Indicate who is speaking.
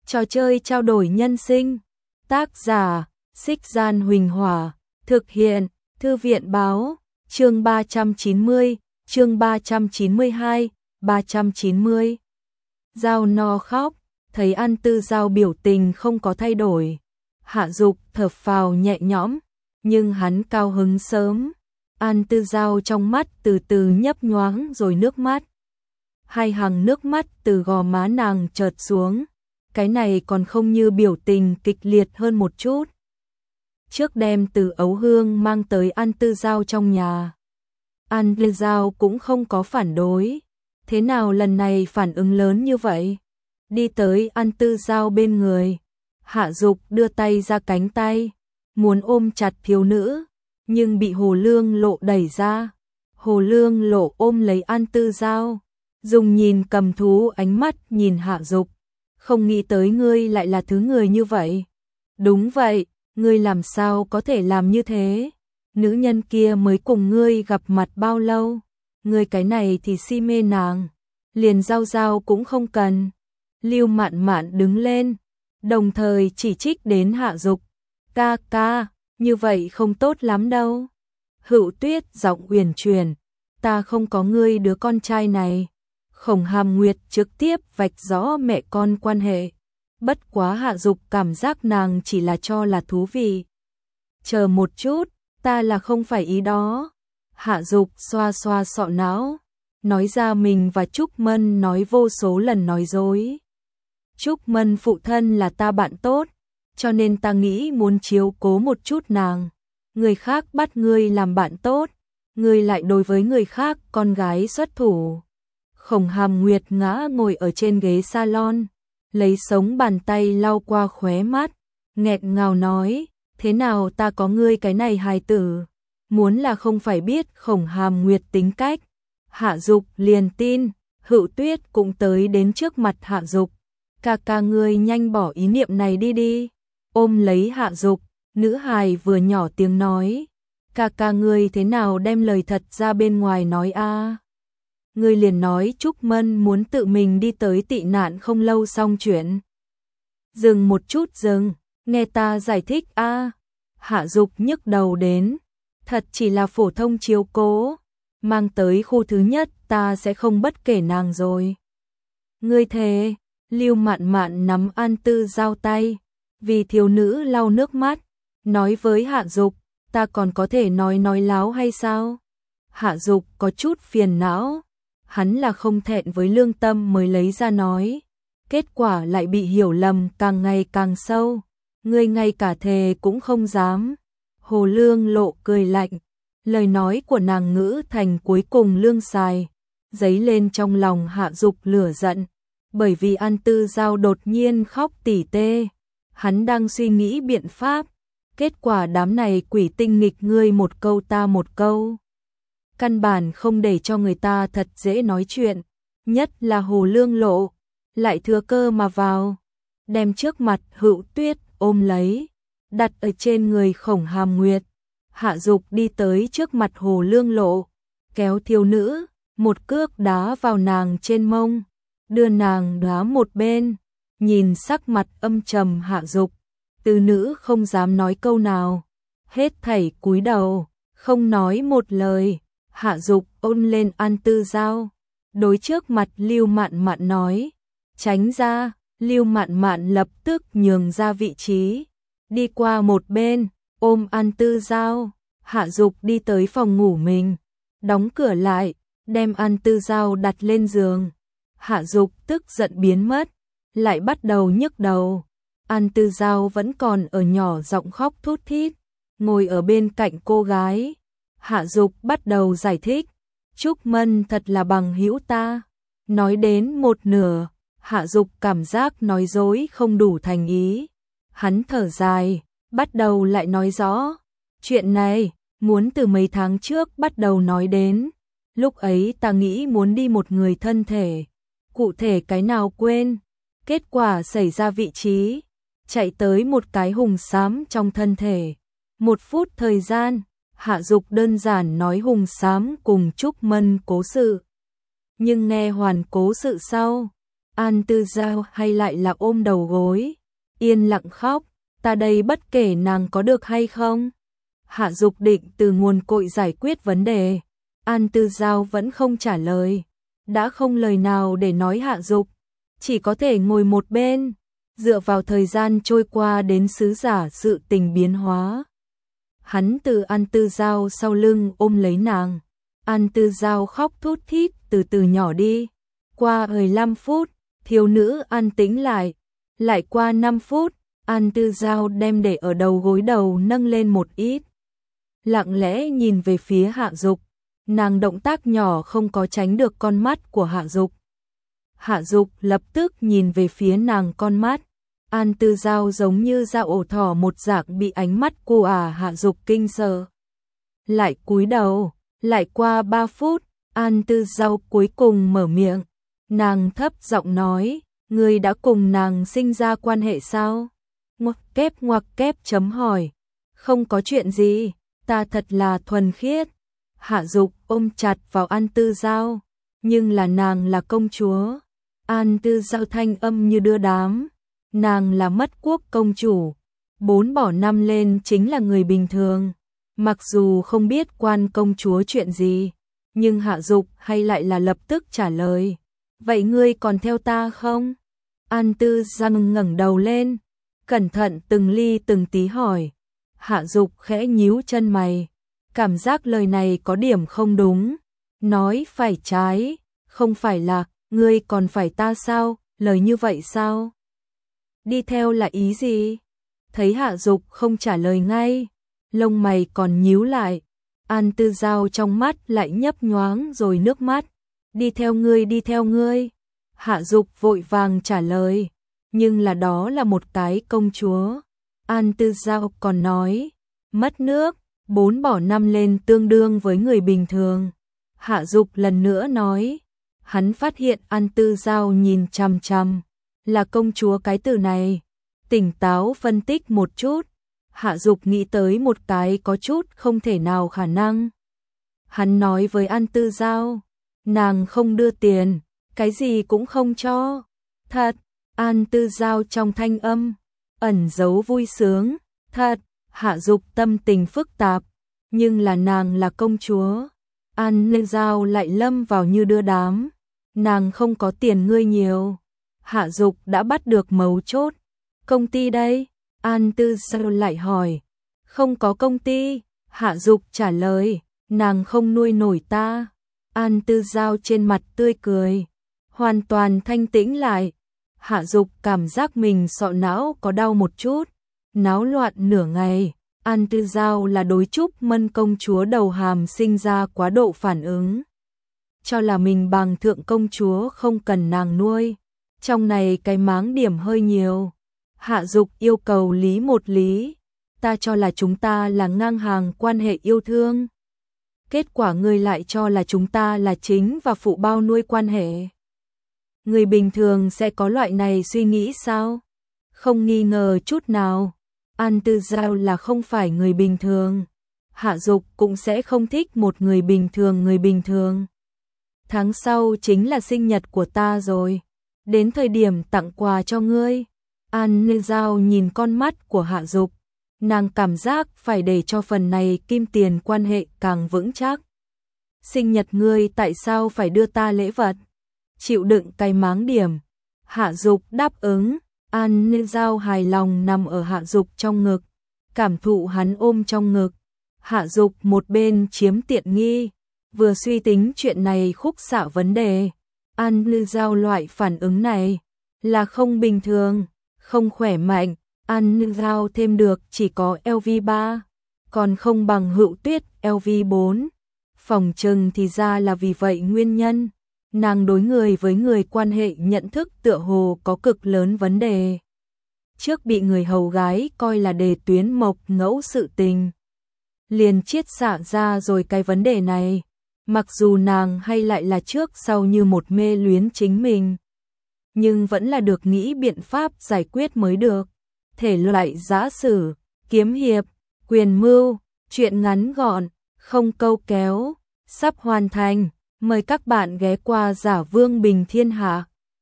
Speaker 1: Trò chơi trao đổi nhân sinh. Tác giả: Xích Gian Huỳnh Hỏa. Thực hiện: Thư viện báo. Chương 390, chương 392, 390. Giao no khóc, thấy An Tư Giao biểu tình không có thay đổi. Hạ Dục thở phào nhẹ nhõm, nhưng hắn cao hứng sớm. An Tư Giao trong mắt từ từ nhấp nhoáng rồi nước mắt. Hai hàng nước mắt từ gò má nàng chợt xuống. Cái này còn không như biểu tình kịch liệt hơn một chút. Trước đem từ Ấu Hương mang tới An Tư Giao trong nhà. An Tư Giao cũng không có phản đối. Thế nào lần này phản ứng lớn như vậy? Đi tới An Tư Giao bên người. Hạ Dục đưa tay ra cánh tay, muốn ôm chặt thiếu nữ, nhưng bị Hồ Lương Lộ đẩy ra. Hồ Lương Lộ ôm lấy An Tư Giao, dùng nhìn cầm thú ánh mắt nhìn Hạ Dục. Không nghĩ tới ngươi lại là thứ người như vậy. Đúng vậy, ngươi làm sao có thể làm như thế? Nữ nhân kia mới cùng ngươi gặp mặt bao lâu? Ngươi cái này thì si mê nàng, liền Giao Giao cũng không cần. Lưu Mạn Mạn đứng lên, đồng thời chỉ trích đến Hạ Dục. Ca ca, như vậy không tốt lắm đâu. Hữu Tuyết giọng uyển chuyển, ta không có ngươi đứa con trai này. Khổng Hàm Nguyệt trực tiếp vạch rõ mẹ con quan hệ. Bất quá Hạ Dục cảm giác nàng chỉ là cho là thú vị. Chờ một chút, ta là không phải ý đó. Hạ Dục xoa xoa sọ não, nói ra mình và Trúc Mân nói vô số lần nói dối. Trúc Mân phụ thân là ta bạn tốt, cho nên ta nghĩ muốn chiếu cố một chút nàng. Người khác bắt ngươi làm bạn tốt, ngươi lại đối với người khác con gái xuất thủ. Khổng Hàm Nguyệt ngã ngồi ở trên ghế salon, lấy sống bàn tay lau qua khóe mắt, nghẹn ngào nói, thế nào ta có ngươi cái này hài tử. Muốn là không phải biết Khổng Hàm Nguyệt tính cách. Hạ Dục liền tin. Hữu Tuyết cũng tới đến trước mặt Hạ Dục. Ca ca ngươi nhanh bỏ ý niệm này đi đi. Ôm lấy Hạ Dục, nữ hài vừa nhỏ tiếng nói, ca ca ngươi thế nào đem lời thật ra bên ngoài nói a? Ngươi liền nói Trúc Mân muốn tự mình đi tới tị nạn không lâu xong chuyện. Dừng một chút dừng, nghe ta giải thích a. Hạ Dục nhức đầu đến, thật chỉ là phổ thông chiếu cố, mang tới khu thứ nhất ta sẽ không bất kể nàng rồi. Ngươi thề? Lưu Mạn Mạn nắm An Tư Giao tay, vì thiếu nữ lau nước mắt, nói với Hạ Dục, ta còn có thể nói láo hay sao? Hạ Dục có chút phiền não, hắn là không thẹn với lương tâm mới lấy ra nói, kết quả lại bị hiểu lầm càng ngày càng sâu, ngươi ngay cả thề cũng không dám. Hồ Lương Lộ cười lạnh, lời nói của nàng ngữ thành cuối cùng lương xài, dấy lên trong lòng Hạ Dục lửa giận, bởi vì An Tư Giao đột nhiên khóc tỉ tê. Hắn đang suy nghĩ biện pháp, kết quả đám này quỷ tinh nghịch ngươi một câu ta một câu. Căn bản không để cho người ta thật dễ nói chuyện, nhất là Hồ Lương Lộ, lại thừa cơ mà vào, đem trước mặt Hữu Tuyết ôm lấy, đặt ở trên người Khổng Hàm Nguyệt. Hạ Dục đi tới trước mặt Hồ Lương Lộ, kéo thiếu nữ, một cước đá vào nàng trên mông, đưa nàng đá một bên. Nhìn sắc mặt âm trầm Hạ Dục, từ nữ không dám nói câu nào, hết thảy cúi đầu, không nói một lời. Hạ Dục ôn lên An Tư Giao, đối trước mặt Lưu Mạn Mạn nói, tránh ra. Lưu Mạn Mạn lập tức nhường ra vị trí, đi qua một bên, ôm An Tư Giao. Hạ Dục đi tới phòng ngủ mình, đóng cửa lại, đem An Tư Giao đặt lên giường. Hạ Dục tức giận biến mất, lại bắt đầu nhức đầu. An Tư Giao vẫn còn ở nhỏ giọng khóc thút thít, ngồi ở bên cạnh cô gái. Hạ Dục bắt đầu giải thích, Trúc Mân thật là bằng hữu ta. Nói đến một nửa, Hạ Dục cảm giác nói dối không đủ thành ý. Hắn thở dài, bắt đầu lại nói rõ. Chuyện này, muốn từ mấy tháng trước bắt đầu nói đến. Lúc ấy ta nghĩ muốn đi một người thân thể, cụ thể cái nào quên. Kết quả xảy ra vị trí, chạy tới một cái hùng xám trong thân thể. 1 phút thời gian, Hạ Dục đơn giản nói hùng xám cùng Trúc Mân cố sự. Nhưng nghe hoàn cố sự sau, An Tư Giao hay lại là ôm đầu gối, yên lặng khóc, ta đây bất kể nàng có được hay không. Hạ Dục định từ nguồn cội giải quyết vấn đề, An Tư Giao vẫn không trả lời, đã không lời nào để nói Hạ Dục, chỉ có thể ngồi một bên, dựa vào thời gian trôi qua đến sứ giả sự tình biến hóa. Hắn từ An Tư Giao sau lưng ôm lấy nàng, An Tư Giao khóc thút thít từ từ nhỏ đi, qua 15 phút, thiếu nữ an tĩnh lại qua 5 phút, An Tư Giao đem để ở đầu gối đầu nâng lên một ít, lặng lẽ nhìn về phía Hạ Dục, nàng động tác nhỏ không có tránh được con mắt của Hạ Dục. Hạ Dục lập tức nhìn về phía nàng con mắt, An Tư Giao giống như dao ổ thỏ một dạng bị ánh mắt của Hạ Dục kinh sợ. Lại cúi đầu, lại qua 3 phút, An Tư Giao cuối cùng mở miệng, nàng thấp giọng nói, ngươi đã cùng nàng sinh ra quan hệ sao? Ngoặc kép chấm hỏi, không có chuyện gì, ta thật là thuần khiết. Hạ Dục ôm chặt vào An Tư Giao, nhưng là nàng là công chúa. An Tư Giao thanh âm như đưa đám, nàng là mất quốc công chủ, 4 bỏ 5 lên chính là người bình thường. Mặc dù không biết quan công chúa chuyện gì, nhưng Hạ Dục hay lại là lập tức trả lời, vậy ngươi còn theo ta không? An Tư Giao ngẩng đầu lên, cẩn thận từng ly từng tí hỏi. Hạ Dục khẽ nhíu chân mày, cảm giác lời này có điểm không đúng, nói phải trái, không phải là, ngươi còn phải ta sao, lời như vậy sao? Đi theo là ý gì? Thấy Hạ Dục không trả lời ngay, lông mày còn nhíu lại, An Tư Giao trong mắt lại nhấp nhoáng rồi nước mắt, đi theo ngươi. Hạ Dục vội vàng trả lời, nhưng là đó là một cái công chúa. An Tư Giao còn nói, mất nước, 4 bỏ 5 lên tương đương với người bình thường. Hạ Dục lần nữa nói, hắn phát hiện An Tư Giao nhìn chằm chằm, là công chúa cái từ này, tỉnh táo phân tích một chút. Hạ Dục nghĩ tới một cái có chút không thể nào khả năng. Hắn nói với An Tư Giao, nàng không đưa tiền, cái gì cũng không cho. Thật, An Tư Giao trong thanh âm ẩn giấu vui sướng, thật. Hạ Dục tâm tình phức tạp, nhưng là nàng là công chúa. An Tư Giao lại lâm vào như đưa đám, nàng không có tiền ngươi nhiều. Hạ Dục đã bắt được mấu chốt, công ty đây? An Tư Giao lại hỏi, không có công ty. Hạ Dục trả lời, nàng không nuôi nổi ta. An Tư Giao trên mặt tươi cười, hoàn toàn thanh tĩnh lại. Hạ Dục cảm giác mình sọ não có đau một chút, náo loạn nửa ngày. An Tư Giao là đối Trúc Mân công chúa đầu hàm sinh ra quá độ phản ứng, cho là mình bằng thượng công chúa không cần nàng nuôi, trong này cái máng điểm hơi nhiều. Hạ Dục yêu cầu lý một lý, ta cho là chúng ta là ngang hàng quan hệ yêu thương, kết quả ngươi lại cho là chúng ta là chính và phụ bao nuôi quan hệ. Người bình thường sẽ có loại này suy nghĩ sao? Không nghi ngờ chút nào, An Tư Giao là không phải người bình thường. Hạ Dục cũng sẽ không thích một người bình thường. Tháng sau chính là sinh nhật của ta rồi, đến thời điểm tặng quà cho ngươi. An Tư Giao nhìn con mắt của Hạ Dục, nàng cảm giác phải để cho phần này kim tiền quan hệ càng vững chắc. Sinh nhật ngươi tại sao phải đưa ta lễ vật? Chịu đựng cái máng điểm. Hạ Dục đáp ứng. An Tư Giao hài lòng nằm ở Hạ Dục trong ngực, cảm thụ hắn ôm trong ngực. Hạ Dục một bên chiếm tiện nghi, vừa suy tính chuyện này khúc xạ vấn đề. An Tư Giao loại phản ứng này là không bình thường, không khỏe mạnh. An Tư Giao thêm được chỉ có LV3, còn không bằng Hữu Tuyết LV4. Phòng trừng thì ra là vì vậy nguyên nhân. Nàng đối người với người quan hệ nhận thức tựa hồ có cực lớn vấn đề. Trước bị người hầu gái coi là đề tuyến mộc ngẫu sự tình, liền chiết xạ ra rồi cái vấn đề này. Mặc dù nàng hay lại là trước sau như một mê luyến chính mình, nhưng vẫn là được nghĩ biện pháp giải quyết mới được. Thể loại giã sử, kiếm hiệp, quyền mưu, truyện ngắn gọn, không câu kéo, sắp hoàn thành. Mời các bạn ghé qua Giả Vương Bình Thiên Hạ.